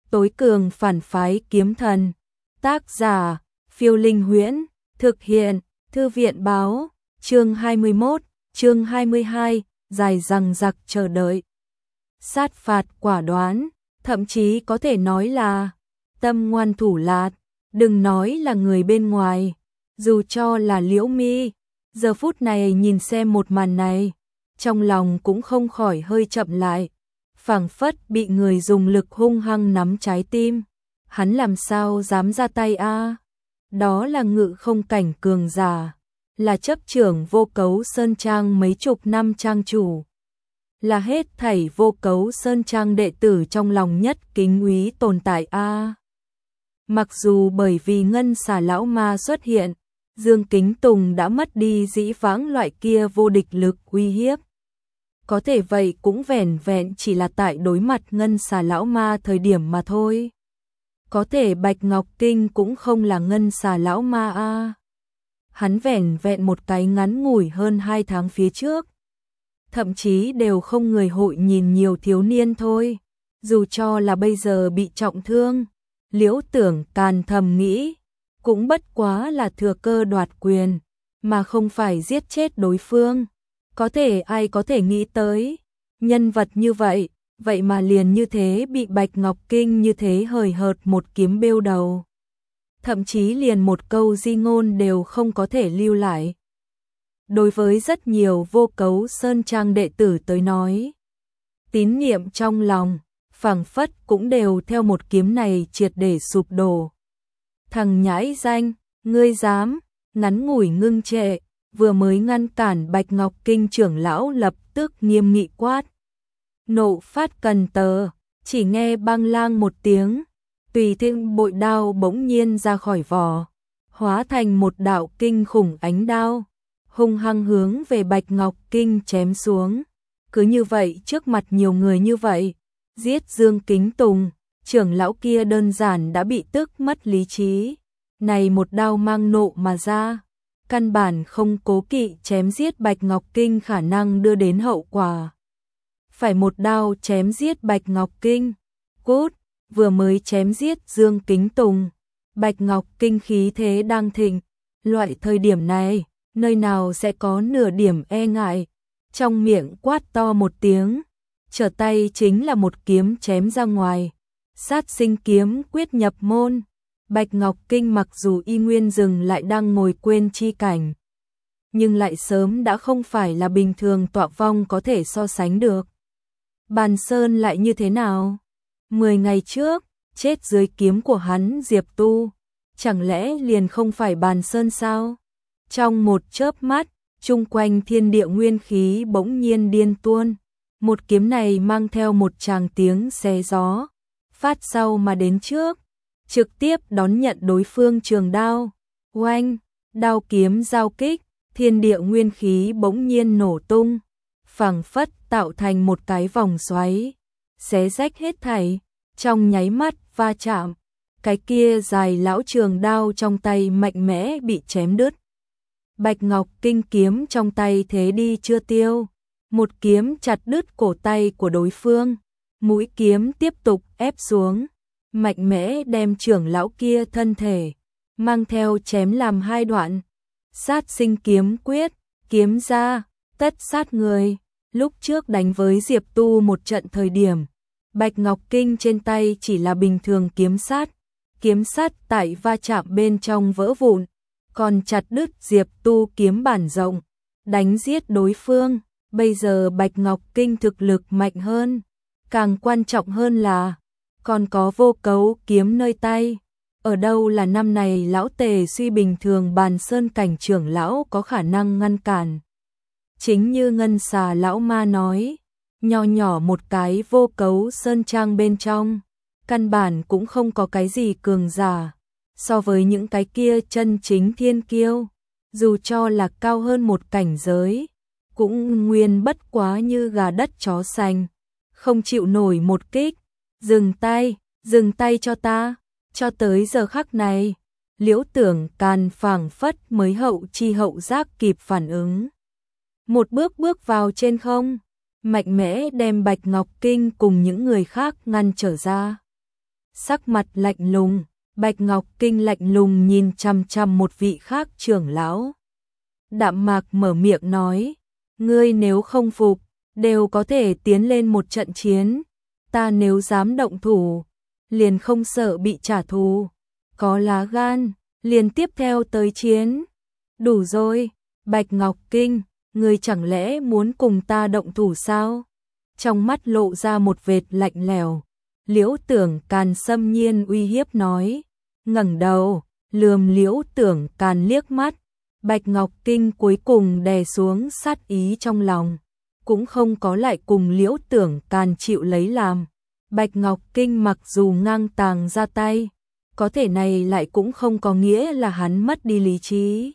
tối cường phản phái kiếm thần. Tác giả, Phiêu Linh Huyễn, thực hiện, Thư viện báo, chương 21, chương 22, dài dằng dặc chờ đợi. Sát phạt quả đoán, thậm chí có thể nói là tâm ngoan thủ lạt, đừng nói là người bên ngoài, dù cho là Liễu Mi, giờ phút này nhìn xem một màn này, trong lòng cũng không khỏi hơi chậm lại, phảng phất bị người dùng lực hung hăng nắm trái tim. Hắn làm sao dám ra tay a? Đó là ngự không cảnh cường giả, là chấp trưởng Vô Cấu Sơn Trang mấy chục năm trang chủ, là hết thảy Vô Cấu Sơn Trang đệ tử trong lòng nhất kính úy tồn tại a. Mặc dù bởi vì Ngân Xà lão ma xuất hiện, Dương Kính Tùng đã mất đi dĩ vãng loại kia vô địch lực uy hiếp. Có thể vậy cũng vẻn vẹn chỉ là tại đối mặt Ngân Xà lão ma thời điểm mà thôi. Có thể Bạch Ngọc Kinh cũng không là Ngân Xà lão ma a. Hắn vẻn vẹn một cái ngắn ngủi hơn 2 tháng phía trước, thậm chí đều không người hội nhìn nhiều thiếu niên thôi. Dù cho là bây giờ bị trọng thương, Liễu Tưởng Càn thầm nghĩ, cũng bất quá là thừa cơ đoạt quyền, mà không phải giết chết đối phương. Có thể ai có thể nghĩ tới, nhân vật như vậy, vậy mà liền như thế bị Bạch Ngọc Kinh như thế hời hợt một kiếm bêu đầu. Thậm chí liền một câu di ngôn đều không có thể lưu lại. Đối với rất nhiều Vô Cấu Sơn Trang đệ tử tới nói, tín niệm trong lòng, phảng phất cũng đều theo một kiếm này triệt để sụp đổ. Thằng nhãi danh, ngươi dám, ngắn ngủi ngưng trệ, vừa mới ngăn cản Bạch Ngọc Kinh trưởng lão lập tức nghiêm nghị quát. Nộ phát cần tờ, chỉ nghe bang lang một tiếng, tùy thiên bội đao bỗng nhiên ra khỏi vỏ, hóa thành một đạo kinh khủng ánh đao, hung hăng hướng về Bạch Ngọc Kinh chém xuống. Cứ như vậy trước mặt nhiều người như vậy, giết Dương Kính Tùng, trưởng lão kia đơn giản đã bị tức mất lý trí. Này một đao mang nộ mà ra, căn bản không cố kỵ chém giết Bạch Ngọc Kinh khả năng đưa đến hậu quả. Phải một đao chém giết Bạch Ngọc Kinh, cút, vừa mới chém giết Dương Kính Tùng, Bạch Ngọc Kinh khí thế đang thịnh, loại thời điểm này, nơi nào sẽ có nửa điểm e ngại, trong miệng quát to một tiếng, trở tay chính là một kiếm chém ra ngoài, sát sinh kiếm quyết nhập môn. Bạch Ngọc Kinh mặc dù y nguyên dừng lại đang ngồi quên chi cảnh, nhưng lại sớm đã không phải là bình thường tọa vong có thể so sánh được. Bàn Sơn lại như thế nào? 10 ngày trước, chết dưới kiếm của hắn Diệp Tu, chẳng lẽ liền không phải Bàn Sơn sao? Trong một chớp mắt, chung quanh thiên địa nguyên khí bỗng nhiên điên tuôn, một kiếm này mang theo một tràng tiếng xé gió, phát sau mà đến trước, trực tiếp đón nhận đối phương trường đao. Oanh, đao kiếm giao kích, thiên địa nguyên khí bỗng nhiên nổ tung, phảng phất tạo thành một cái vòng xoáy, xé rách hết thảy, trong nháy mắt va chạm, cái kia dài lão trường đao trong tay mạnh mẽ bị chém đứt. Bạch Ngọc Kinh kiếm trong tay thế đi chưa tiêu, một kiếm chặt đứt cổ tay của đối phương, mũi kiếm tiếp tục ép xuống, mạnh mẽ đem trưởng lão kia thân thể mang theo chém làm 2 đoạn. Sát sinh kiếm quyết, kiếm ra, tất sát người. Lúc trước đánh với Diệp Tu một trận thời điểm, Bạch Ngọc Kinh trên tay chỉ là bình thường kiếm sát tại va chạm bên trong vỡ vụn, còn chặt đứt Diệp Tu kiếm bản rộng, đánh giết đối phương. Bây giờ Bạch Ngọc Kinh thực lực mạnh hơn, càng quan trọng hơn là còn có Vô Cấu kiếm nơi tay. Ở đâu là năm này lão tề suy bình thường Bàn Sơn cảnh trưởng lão có khả năng ngăn cản. Chính như Ngân Xà lão ma nói, nho nhỏ một cái Vô Cấu Sơn Trang bên trong, căn bản cũng không có cái gì cường giả. So với những cái kia chân chính thiên kiêu, dù cho là cao hơn một cảnh giới, cũng nguyên bất quá như gà đất chó sành, không chịu nổi một kích. Dừng tay cho ta. Cho tới giờ khắc này, Liễu Tưởng Càn phảng phất mới hậu chi hậu giác kịp phản ứng. Một bước vào trên không, mạnh mẽ đem Bạch Ngọc Kinh cùng những người khác ngăn trở ra. sắc mặt lạnh lùng, Bạch Ngọc Kinh lạnh lùng nhìn chằm chằm một vị khác trưởng lão. Đạm Mạc mở miệng nói, ngươi nếu không phục, đều có thể tiến lên một trận chiến, ta nếu dám động thủ, liền không sợ bị trả thù, có lá gan, liền tiếp theo tới chiến. Đủ rồi, Bạch Ngọc Kinh, ngươi chẳng lẽ muốn cùng ta động thủ sao? Trong mắt lộ ra một vệt lạnh lẽo, Liễu Tưởng Càn xâm nhiên uy hiếp nói, ngẩng đầu, lườm Liễu Tưởng Càn liếc mắt. Bạch Ngọc Kinh cuối cùng đè xuống sát ý trong lòng, cũng không có lại cùng Liễu Tưởng Càn chịu lấy làm. Bạch Ngọc Kinh mặc dù ngang tàng ra tay, có thể này lại cũng không có nghĩa là hắn mất đi lý trí.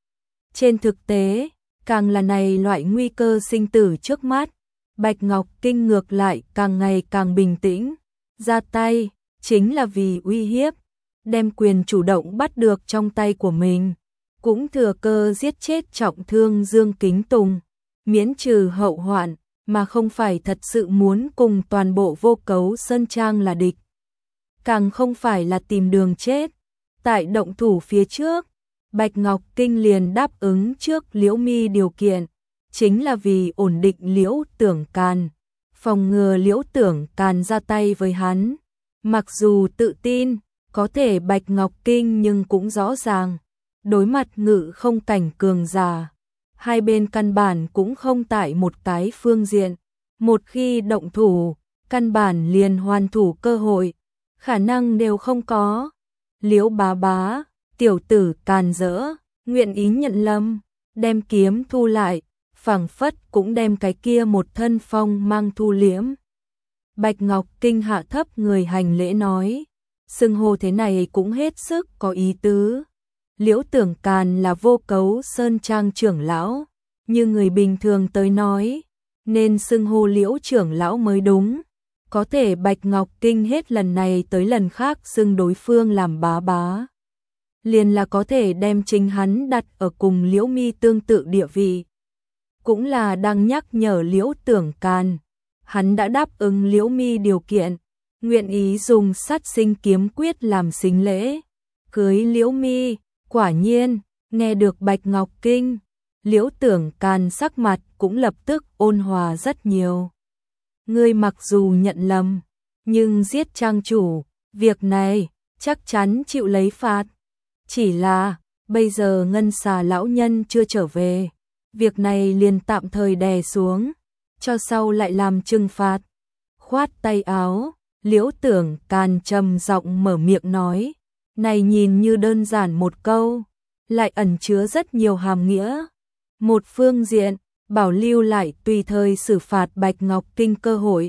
Trên thực tế, càng là này loại nguy cơ sinh tử trước mắt, Bạch Ngọc Kinh ngược lại càng ngày càng bình tĩnh, ra tay chính là vì uy hiếp, đem quyền chủ động bắt được trong tay của mình, cũng thừa cơ giết chết trọng thương Dương Kính Tùng, miễn trừ hậu hoạn, mà không phải thật sự muốn cùng toàn bộ Vô Cấu Sơn Trang là địch, càng không phải là tìm đường chết. Tại động thủ phía trước, Bạch Ngọc Kinh liền đáp ứng trước Liễu Mi điều kiện, chính là vì ổn định Liễu Tưởng Càn, phòng ngừa Liễu Tưởng Càn ra tay với hắn. Mặc dù tự tin, có thể Bạch Ngọc Kinh nhưng cũng rõ ràng, đối mặt ngự không cảnh cường giả, hai bên căn bản cũng không tại một cái phương diện, một khi động thủ, căn bản liền hoàn thủ cơ hội, khả năng đều không có. Liễu bá bá, tiểu tử Càn dỡ, nguyện ý nhận lâm, đem kiếm thu lại, phảng phất cũng đem cái kia một thân phong mang thu liễm. Bạch Ngọc Kinh hạ thấp người hành lễ nói, xưng hô thế này cũng hết sức có ý tứ. Liễu Tưởng Càn là Vô Cấu Sơn Trang trưởng lão, như người bình thường tới nói, nên xưng hô Liễu trưởng lão mới đúng. Có thể Bạch Ngọc Kinh hết lần này tới lần khác xưng đối phương làm bá bá, liền là có thể đem chính hắn đặt ở cùng Liễu Mi tương tự địa vị. Cũng là đang nhắc nhở Liễu Tưởng Càn, hắn đã đáp ứng Liễu Mi điều kiện, nguyện ý dùng sát sinh kiếm quyết làm sính lễ, cưới Liễu Mi. Quả nhiên, nghe được Bạch Ngọc Kinh, Liễu Tưởng Càn sắc mặt cũng lập tức ôn hòa rất nhiều. Ngươi mặc dù nhận lầm, nhưng giết trang chủ, việc này chắc chắn chịu lấy phạt. Chỉ là, bây giờ Ngân Xà lão nhân chưa trở về, việc này liền tạm thời đè xuống, cho sau lại làm trừng phạt. Khoát tay áo, Liễu Tưởng Càn trầm giọng mở miệng nói, này nhìn như đơn giản một câu, lại ẩn chứa rất nhiều hàm nghĩa. Một phương diện, bảo lưu lại tùy thời xử phạt Bạch Ngọc Kinh cơ hội,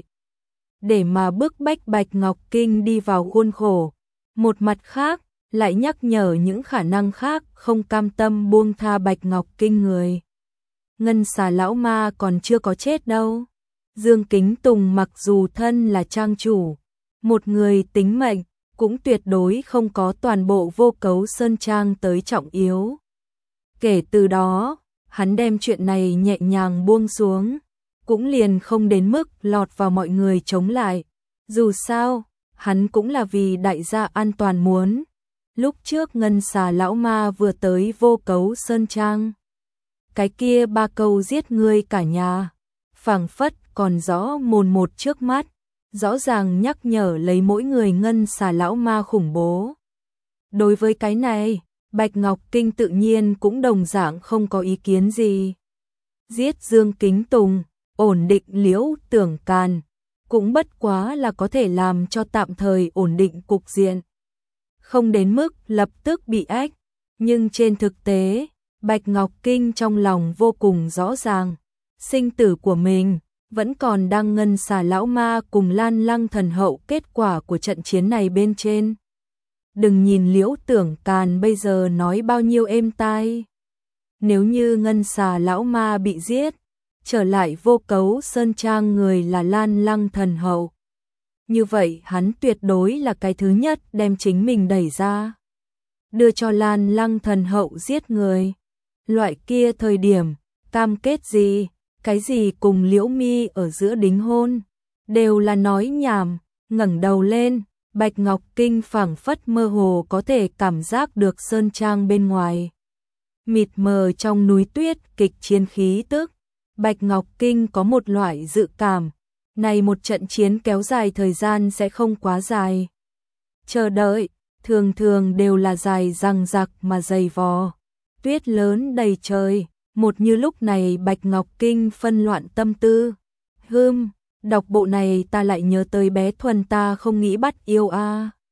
để mà bức bách Bạch Ngọc Kinh đi vào khuôn khổ. Một mặt khác, lại nhắc nhở những khả năng khác không cam tâm buông tha Bạch Ngọc Kinh người. Ngân Xà lão ma còn chưa có chết đâu. Dương Kính Tùng mặc dù thân là trang chủ, một người tính mệnh, cũng tuyệt đối không có toàn bộ Vô Cấu Sơn Trang tới trọng yếu. Kể từ đó, hắn đem chuyện này nhẹ nhàng buông xuống, cũng liền không đến mức lọt vào mọi người chống lại. Dù sao, hắn cũng là vì đại gia an toàn muốn. Lúc trước Ngân Xà lão ma vừa tới Vô Cấu Sơn Trang, cái kia 3 câu giết ngươi cả nhà, phảng phất còn rõ mồn một trước mắt, rõ ràng nhắc nhở lấy mỗi người Ngân Xà lão ma khủng bố. Đối với cái này, Bạch Ngọc Kinh tự nhiên cũng đồng dạng không có ý kiến gì. Giết Dương Kính Tùng, ổn định Liễu Tưởng Càn, cũng bất quá là có thể làm cho tạm thời ổn định cục diện, không đến mức lập tức bị ách. Nhưng trên thực tế, Bạch Ngọc Kinh trong lòng vô cùng rõ ràng, sinh tử của mình vẫn còn đang Ngân Xà lão ma cùng Lan Lăng thần hậu kết quả của trận chiến này bên trên. Đừng nhìn Liễu Tưởng Càn bây giờ nói bao nhiêu êm tai. Nếu như Ngân Xà lão ma bị giết, trở lại Vô Cấu Sơn Trang người là Lan Lăng thần hậu, như vậy hắn tuyệt đối là cái thứ nhất đem chính mình đẩy ra, đưa cho Lan Lăng thần hậu giết người. Loại kia thời điểm, cam kết gì, cái gì cùng Liễu Mi ở giữa đính hôn, đều là nói nhảm. Ngẩng đầu lên, Bạch Ngọc Kinh phảng phất mơ hồ có thể cảm giác được sơn trang bên ngoài. Mịt mờ trong núi tuyết kịch chiến khí tức. Bạch Ngọc Kinh có một loại dự cảm, này một trận chiến kéo dài thời gian sẽ không quá dài. Chờ đợi, thường thường đều là dài dằng dặc mà dày vò. Tuyết lớn đầy trời, một như lúc này Bạch Ngọc Kinh phân loạn tâm tư. Đọc bộ này ta lại nhớ tới bé Thuần ta không nghĩ bắt yêu a.